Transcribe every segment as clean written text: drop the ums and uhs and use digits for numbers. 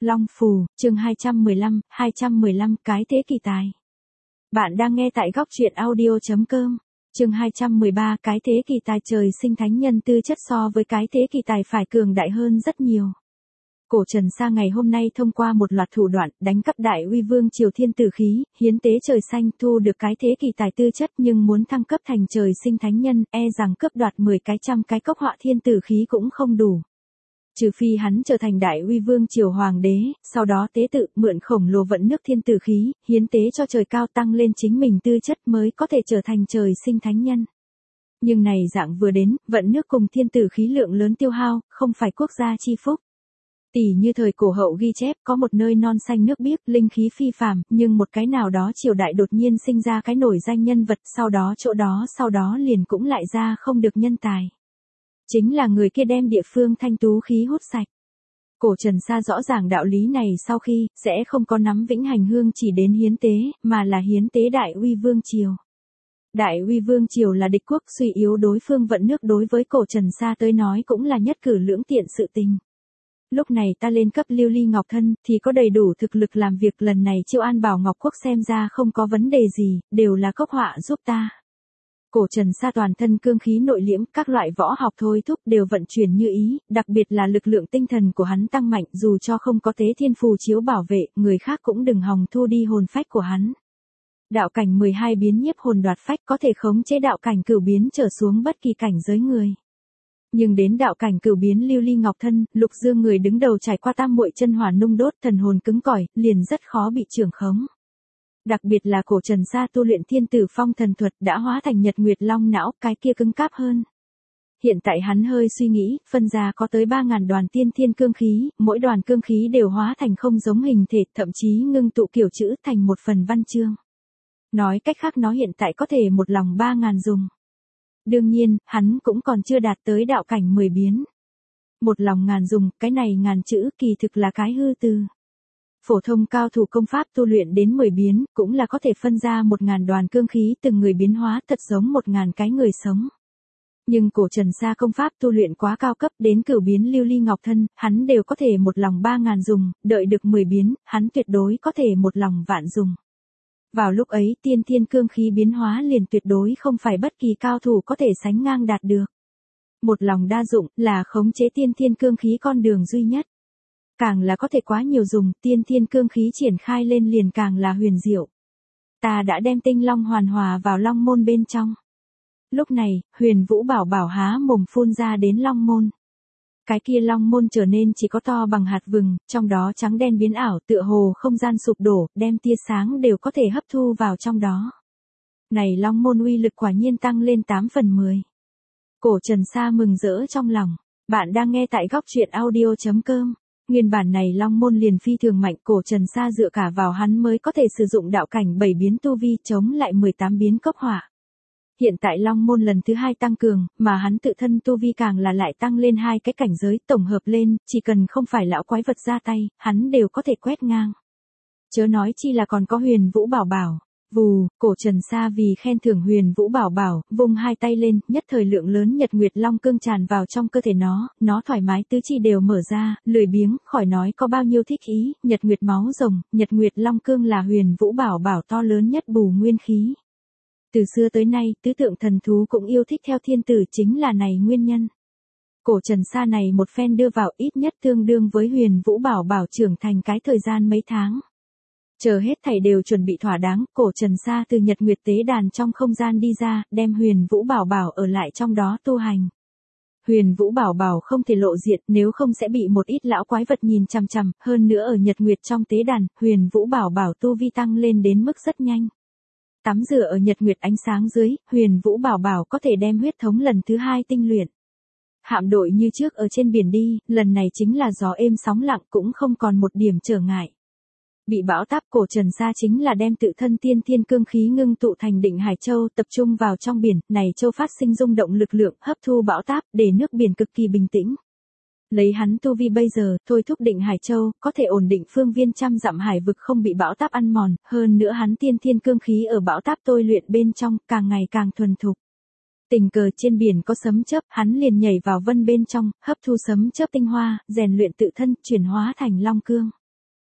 Long Phù, chương 215, cái thế kỳ tài. Bạn đang nghe tại góc truyện audio.com. Chương 213, cái thế kỳ tài. Trời sinh thánh nhân tư chất so với cái thế kỳ tài phải cường đại hơn rất nhiều. Cổ Trần Sa ngày hôm nay thông qua một loạt thủ đoạn đánh cắp Đại Uy Vương Triều thiên tử khí, hiến tế trời xanh, thu được cái thế kỳ tài tư chất, nhưng muốn thăng cấp thành trời sinh thánh nhân, e rằng cướp đoạt 10 cái trăm cái cốc họa thiên tử khí cũng không đủ. Trừ phi hắn trở thành Đại Uy Vương Triều hoàng đế, sau đó tế tự mượn khổng lồ vận nước thiên tử khí, hiến tế cho trời cao, tăng lên chính mình tư chất mới có thể trở thành trời sinh thánh nhân. Nhưng này dạng vừa đến, vận nước cùng thiên tử khí lượng lớn tiêu hao, không phải quốc gia chi phúc. Tỷ như thời cổ hậu ghi chép, có một nơi non xanh nước biếc, linh khí phi phàm, nhưng một cái nào đó triều đại đột nhiên sinh ra cái nổi danh nhân vật, sau đó liền cũng lại ra không được nhân tài. Chính là người kia đem địa phương thanh tú khí hút sạch. Cổ Trần Sa rõ ràng đạo lý này sau khi, sẽ không có nắm vĩnh hành hương chỉ đến hiến tế, mà là hiến tế Đại Uy Vương Triều. Đại Uy Vương Triều là địch quốc, suy yếu đối phương vận nước đối với Cổ Trần Sa tới nói cũng là nhất cử lưỡng tiện sự tình. Lúc này ta lên cấp Lưu Ly Ngọc Thân thì có đầy đủ thực lực làm việc, lần này Chiêu An Bảo Ngọc Quốc xem ra không có vấn đề gì, đều là cốc họa giúp ta. Cổ Trần Sa toàn thân cương khí nội liễm, các loại võ học thôi thúc đều vận chuyển như ý, đặc biệt là lực lượng tinh thần của hắn tăng mạnh, dù cho không có tế thiên phù chiếu bảo vệ, người khác cũng đừng hòng thu đi hồn phách của hắn. Đạo cảnh 12 biến nhiếp hồn đoạt phách có thể khống chế đạo cảnh cửu biến trở xuống bất kỳ cảnh giới người. Nhưng đến đạo cảnh cửu biến Lưu Ly Ngọc Thân, Lục Dương người đứng đầu trải qua tam muội chân hỏa nung đốt, thần hồn cứng cỏi, liền rất khó bị trưởng khống. Đặc biệt là Cổ Trần Sa tu luyện Thiên Tử Phong thần thuật đã hóa thành Nhật Nguyệt Long não, cái kia cứng cáp hơn. Hiện tại hắn hơi suy nghĩ, phân ra có tới 3000 đoàn tiên thiên cương khí, mỗi đoàn cương khí đều hóa thành không giống hình thể, thậm chí ngưng tụ kiểu chữ thành một phần văn chương. Nói cách khác nó hiện tại có thể một lòng 3000 dùng. Đương nhiên, hắn cũng còn chưa đạt tới đạo cảnh 10 biến. Một lòng ngàn dùng, cái này ngàn chữ kỳ thực là cái hư từ. Phổ thông cao thủ công pháp tu luyện đến 10 biến, cũng là có thể phân ra 1000 đoàn cương khí từng người biến hóa thật giống 1000 cái người sống. Nhưng Cổ Trần Sa công pháp tu luyện quá cao cấp, đến cửu biến Lưu Ly Ngọc Thân, hắn đều có thể một lòng 3000 dùng, đợi được 10 biến, hắn tuyệt đối có thể một lòng vạn dùng. Vào lúc ấy tiên thiên cương khí biến hóa liền tuyệt đối không phải bất kỳ cao thủ có thể sánh ngang đạt được. Một lòng đa dụng là khống chế tiên thiên cương khí con đường duy nhất. Càng là có thể quá nhiều dùng, tiên thiên cương khí triển khai lên liền càng là huyền diệu. Ta đã đem tinh long hoàn hòa vào long môn bên trong. Lúc này, Huyền Vũ Bảo Bảo há mồm phun ra đến long môn. Cái kia long môn trở nên chỉ có to bằng hạt vừng, trong đó trắng đen biến ảo, tựa hồ không gian sụp đổ, đem tia sáng đều có thể hấp thu vào trong đó. Này long môn uy lực quả nhiên tăng lên 8 phần 10. Cổ Trần Sa mừng rỡ trong lòng. Bạn đang nghe tại góc truyện audio.com. Nguyên bản này long môn liền phi thường mạnh, Cổ Trần Sa dựa cả vào hắn mới có thể sử dụng đạo cảnh 7 biến tu vi chống lại 18 biến cốc hỏa. Hiện tại long môn lần thứ 2 tăng cường, mà hắn tự thân tu vi càng là lại tăng lên 2 cái cảnh giới, tổng hợp lên, chỉ cần không phải lão quái vật ra tay, hắn đều có thể quét ngang. Chớ nói chi là còn có Huyền Vũ Bảo Bảo. Vù, Cổ Trần Sa vì khen thưởng Huyền Vũ Bảo Bảo, vung hai tay lên, nhất thời lượng lớn Nhật Nguyệt Long cương tràn vào trong cơ thể nó thoải mái tứ chi đều mở ra, lười biếng, khỏi nói có bao nhiêu thích ý, Nhật Nguyệt máu rồng, Nhật Nguyệt Long cương là Huyền Vũ Bảo Bảo to lớn nhất bù nguyên khí. Từ xưa tới nay, tứ tượng thần thú cũng yêu thích theo thiên tử, chính là này nguyên nhân. Cổ Trần Sa này một phen đưa vào ít nhất tương đương với Huyền Vũ Bảo Bảo trưởng thành cái thời gian mấy tháng. Chờ hết thảy đều chuẩn bị thỏa đáng, Cổ Trần Sa từ Nhật Nguyệt tế đàn trong không gian đi ra, đem Huyền Vũ Bảo Bảo ở lại trong đó tu hành. Huyền Vũ Bảo Bảo không thể lộ diện, nếu không sẽ bị một ít lão quái vật nhìn chằm chằm, hơn nữa ở Nhật Nguyệt trong tế đàn, Huyền Vũ Bảo Bảo tu vi tăng lên đến mức rất nhanh. Tắm rửa ở Nhật Nguyệt ánh sáng dưới, Huyền Vũ Bảo Bảo có thể đem huyết thống lần thứ 2 tinh luyện. Hạm đội như trước ở trên biển đi, lần này chính là gió êm sóng lặng, cũng không còn một điểm trở ngại. Bị bão táp, Cổ Trần Sa chính là đem tự thân tiên thiên cương khí ngưng tụ thành Định Hải Châu, tập trung vào trong biển, này châu phát sinh rung động lực lượng, hấp thu bão táp, để nước biển cực kỳ bình tĩnh. Lấy hắn tu vi bây giờ, thôi thúc Định Hải Châu, có thể ổn định phương viên trăm dặm hải vực không bị bão táp ăn mòn, hơn nữa hắn tiên thiên cương khí ở bão táp tôi luyện bên trong, càng ngày càng thuần thục. Tình cờ trên biển có sấm chớp, hắn liền nhảy vào vân bên trong, hấp thu sấm chớp tinh hoa, rèn luyện tự thân, chuyển hóa thành long cương.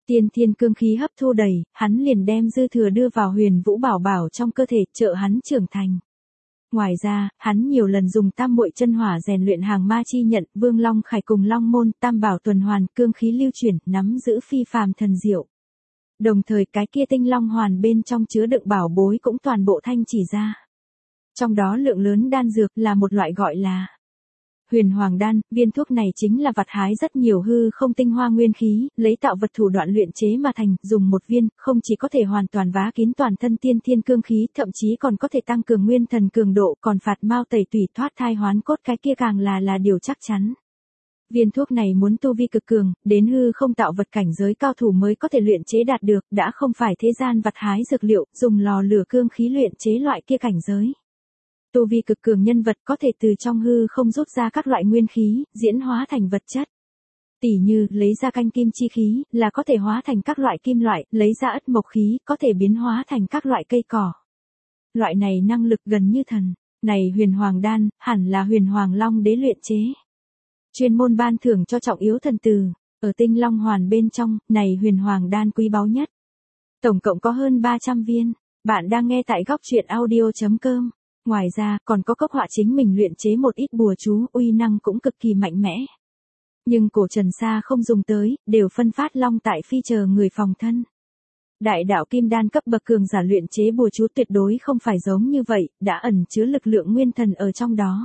Tiên thiên cương khí hấp thu đầy, hắn liền đem dư thừa đưa vào Huyền Vũ Bảo Bảo trong cơ thể, trợ hắn trưởng thành. Ngoài ra, hắn nhiều lần dùng tam muội chân hỏa rèn luyện hàng ma chi nhận, Vương Long Khải cùng Long môn, tam bảo tuần hoàn, cương khí lưu chuyển, nắm giữ phi phàm thần diệu. Đồng thời cái kia tinh long hoàn bên trong chứa đựng bảo bối cũng toàn bộ thanh chỉ ra. Trong đó lượng lớn đan dược là một loại gọi là Huyền Hoàng đan, viên thuốc này chính là vặt hái rất nhiều hư không tinh hoa nguyên khí, lấy tạo vật thủ đoạn luyện chế mà thành, dùng một viên, không chỉ có thể hoàn toàn vá kín toàn thân tiên thiên cương khí, thậm chí còn có thể tăng cường nguyên thần cường độ, còn phạt mau tẩy tủy thoát thai hoán cốt, cái kia càng là điều chắc chắn. Viên thuốc này muốn tu vi cực cường, đến hư không tạo vật cảnh giới cao thủ mới có thể luyện chế đạt được, đã không phải thế gian vặt hái dược liệu, dùng lò lửa cương khí luyện chế loại kia cảnh giới. Tu vi cực cường nhân vật có thể từ trong hư không rút ra các loại nguyên khí, diễn hóa thành vật chất. Tỉ như, lấy ra canh kim chi khí, là có thể hóa thành các loại kim loại, lấy ra ất mộc khí, có thể biến hóa thành các loại cây cỏ. Loại này năng lực gần như thần. Này Huyền Hoàng đan, hẳn là Huyền Hoàng Long đế luyện chế. Chuyên môn ban thưởng cho trọng yếu thần tử, ở tinh long hoàn bên trong, này Huyền Hoàng đan quý báu nhất. Tổng cộng có hơn 300 viên. Bạn đang nghe tại góc truyện audio.com. Ngoài ra, còn có cốc họa chính mình luyện chế một ít bùa chú, uy năng cũng cực kỳ mạnh mẽ. Nhưng cổ Trần Sa không dùng tới, đều phân phát long tại phi chờ người phòng thân. Đại đạo kim đan cấp bậc cường giả luyện chế bùa chú tuyệt đối không phải giống như vậy, đã ẩn chứa lực lượng nguyên thần ở trong đó.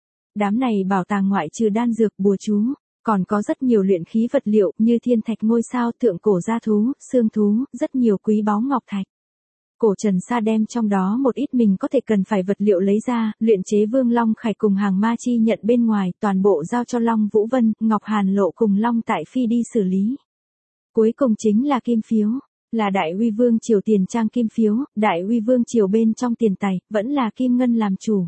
Đám này bảo tàng ngoại trừ đan dược bùa chú, còn có rất nhiều luyện khí vật liệu như thiên thạch ngôi sao, thượng cổ gia thú, xương thú, rất nhiều quý báu ngọc thạch. Cổ Trần Sa đem trong đó một ít mình có thể cần phải vật liệu lấy ra, luyện chế Vương Long Khải cùng hàng ma chi nhận bên ngoài, toàn bộ giao cho Long Vũ Vân, Ngọc Hàn Lộ cùng Long Tại Phi đi xử lý. Cuối cùng chính là kim phiếu, là Đại Uy Vương triều tiền trang kim phiếu, Đại Uy Vương triều bên trong tiền tài, vẫn là kim ngân làm chủ.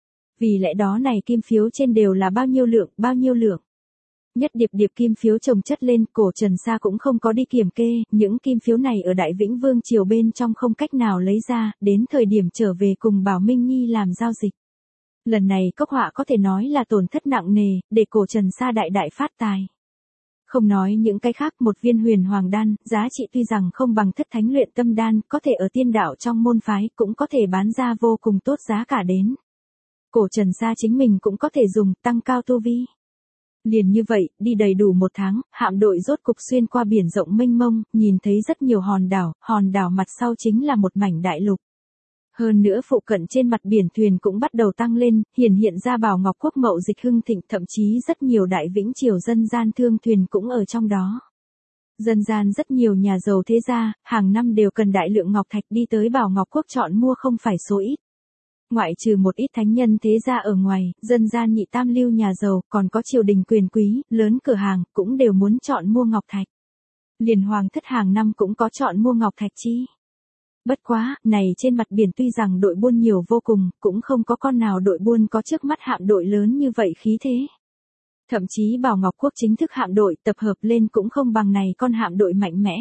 Vì lẽ đó này kim phiếu trên đều là bao nhiêu lượng. Nhất điệp kim phiếu chồng chất lên, cổ Trần Sa cũng không có đi kiểm kê, những kim phiếu này ở Đại Vĩnh Vương triều bên trong không cách nào lấy ra, đến thời điểm trở về cùng Bảo Minh Nhi làm giao dịch. Lần này cốc họa có thể nói là tổn thất nặng nề, để cổ Trần Sa đại phát tài. Không nói những cái khác, một viên Huyền Hoàng đan, giá trị tuy rằng không bằng Thất Thánh Luyện Tâm đan, có thể ở tiên đạo trong môn phái, cũng có thể bán ra vô cùng tốt giá cả đến. Cổ Trần Sa chính mình cũng có thể dùng, tăng cao tu vi. Liền như vậy, đi đầy đủ một tháng, hạm đội rốt cục xuyên qua biển rộng mênh mông, nhìn thấy rất nhiều hòn đảo mặt sau chính là một mảnh đại lục. Hơn nữa phụ cận trên mặt biển thuyền cũng bắt đầu tăng lên, hiện ra Bảo Ngọc Quốc mậu dịch hưng thịnh, thậm chí rất nhiều Đại Vĩnh triều dân gian thương thuyền cũng ở trong đó. Dân gian rất nhiều nhà giàu thế gia, hàng năm đều cần đại lượng ngọc thạch đi tới Bảo Ngọc Quốc chọn mua không phải số ít. Ngoại trừ một ít thánh nhân thế gia ở ngoài, dân gian nhị tam lưu nhà giàu, còn có triều đình quyền quý, lớn cửa hàng, cũng đều muốn chọn mua ngọc thạch. Liền hoàng thất hàng năm cũng có chọn mua ngọc thạch chi. Bất quá, này trên mặt biển tuy rằng đội buôn nhiều vô cùng, cũng không có con nào đội buôn có trước mắt hạm đội lớn như vậy khí thế. Thậm chí Bảo Ngọc Quốc chính thức hạm đội tập hợp lên cũng không bằng này con hạm đội mạnh mẽ.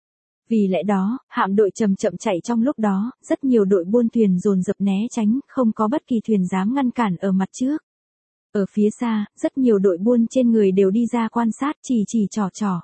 Vì lẽ đó, hạm đội chậm chạy trong lúc đó, rất nhiều đội buôn thuyền dồn dập né tránh, không có bất kỳ thuyền dám ngăn cản ở mặt trước. Ở phía xa, rất nhiều đội buôn trên người đều đi ra quan sát, chỉ trò.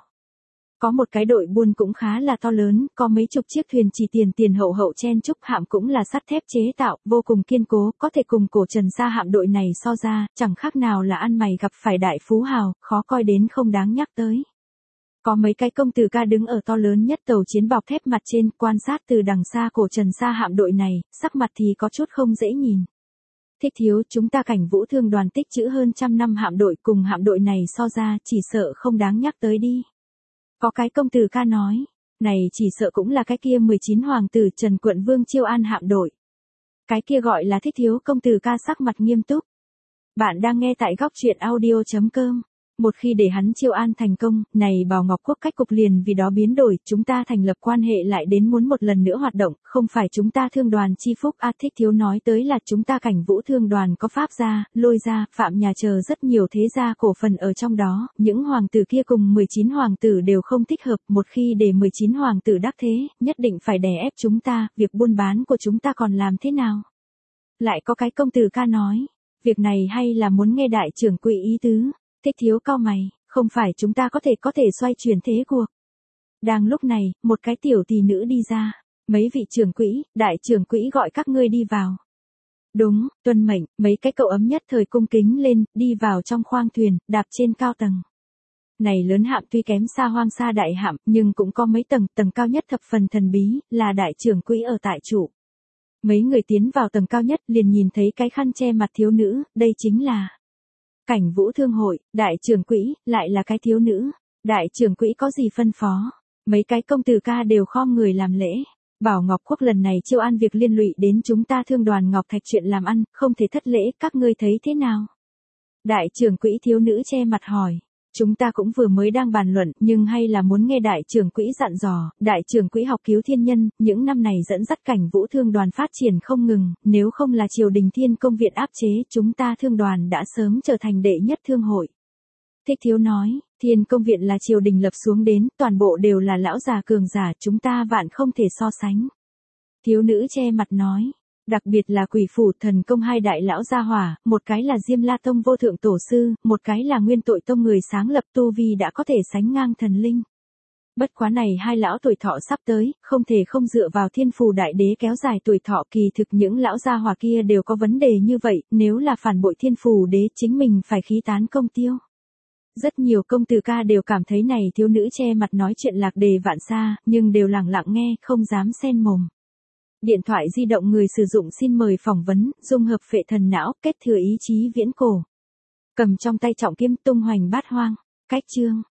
Có một cái đội buôn cũng khá là to lớn, có mấy chục chiếc thuyền chỉ tiền hậu chen chúc, hạm cũng là sắt thép chế tạo, vô cùng kiên cố, có thể cùng cổ Trần Sa hạm đội này so ra, chẳng khác nào là ăn mày gặp phải đại phú hào, khó coi đến không đáng nhắc tới. Có mấy cái công tử ca đứng ở to lớn nhất tàu chiến bọc thép mặt trên, quan sát từ đằng xa cổ Trần Sa hạm đội này, sắc mặt thì có chút không dễ nhìn. Thích thiếu, chúng ta Cảnh Vũ Thương đoàn tích trữ hơn 100 năm hạm đội, cùng hạm đội này so ra, chỉ sợ không đáng nhắc tới đi. Có cái công tử ca nói, này chỉ sợ cũng là cái kia 19 hoàng tử Trần Quận Vương chiêu an hạm đội. Cái kia gọi là Thích thiếu, công tử ca sắc mặt nghiêm túc. Bạn đang nghe tại góc truyện audio.com. Một khi để hắn chiêu an thành công, này Bảo Ngọc Quốc cách cục liền vì đó biến đổi, chúng ta thành lập quan hệ lại đến muốn một lần nữa hoạt động, không phải chúng ta thương đoàn chi phúc. Thích thiếu nói tới là chúng ta Cảnh Vũ thương đoàn có Pháp gia, Lôi gia, Phạm nhà chờ rất nhiều thế gia cổ phần ở trong đó, những hoàng tử kia cùng 19 hoàng tử đều không thích hợp, một khi để 19 hoàng tử đắc thế, nhất định phải đè ép chúng ta, việc buôn bán của chúng ta còn làm thế nào? Lại có cái công tử ca nói, việc này hay là muốn nghe đại trưởng quỹ ý tứ. Thích thiếu cau mày, không phải chúng ta có thể xoay chuyển thế cuộc. Đang lúc này, một cái tiểu tỷ nữ đi ra. Mấy vị trưởng quỹ, đại trưởng quỹ gọi các ngươi đi vào. Đúng, tuân mệnh, mấy cái cậu ấm nhất thời cung kính lên, đi vào trong khoang thuyền, đạp trên cao tầng. Này lớn hạm tuy kém xa hoang sa đại hạm, nhưng cũng có mấy tầng, tầng cao nhất thập phần thần bí, là đại trưởng quỹ ở tại trụ. Mấy người tiến vào tầng cao nhất liền nhìn thấy cái khăn che mặt thiếu nữ, đây chính là Cảnh Vũ Thương hội, đại trưởng quỹ, lại là cái thiếu nữ. Đại trưởng quỹ có gì phân phó? Mấy cái công tử ca đều khom người làm lễ. Bảo Ngọc Quốc lần này chiêu an việc liên lụy đến chúng ta thương đoàn Ngọc Thạch chuyện làm ăn, không thể thất lễ, các ngươi thấy thế nào? Đại trưởng quỹ thiếu nữ che mặt hỏi. Chúng ta cũng vừa mới đang bàn luận, nhưng hay là muốn nghe đại trưởng quỹ dặn dò, đại trưởng quỹ học cứu thiên nhân, những năm này dẫn dắt Cảnh Vũ thương đoàn phát triển không ngừng, nếu không là triều đình Thiên Công viện áp chế, chúng ta thương đoàn đã sớm trở thành đệ nhất thương hội. Thích Thiếu nói, Thiên Công viện là triều đình lập xuống đến, toàn bộ đều là lão già cường giả, chúng ta vạn không thể so sánh. Thiếu nữ che mặt nói. Đặc biệt là Quỷ Phủ Thần Công hai đại lão gia hỏa, một cái là Diêm La Tông vô thượng tổ sư, một cái là Nguyên Tội Tông người sáng lập tu vi đã có thể sánh ngang thần linh. Bất quá này hai lão tuổi thọ sắp tới, không thể không dựa vào Thiên Phù Đại Đế kéo dài tuổi thọ, kỳ thực những lão gia hỏa kia đều có vấn đề như vậy, nếu là phản bội Thiên Phù Đế chính mình phải khí tán công tiêu. Rất nhiều công tử ca đều cảm thấy này thiếu nữ che mặt nói chuyện lạc đề vạn xa, nhưng đều lặng lặng nghe, không dám xen mồm. Điện thoại di động người sử dụng xin mời phỏng vấn, dung hợp phệ thần não, kết thừa ý chí viễn cổ. Cầm trong tay trọng kiếm tung hoành bát hoang. Cách chương.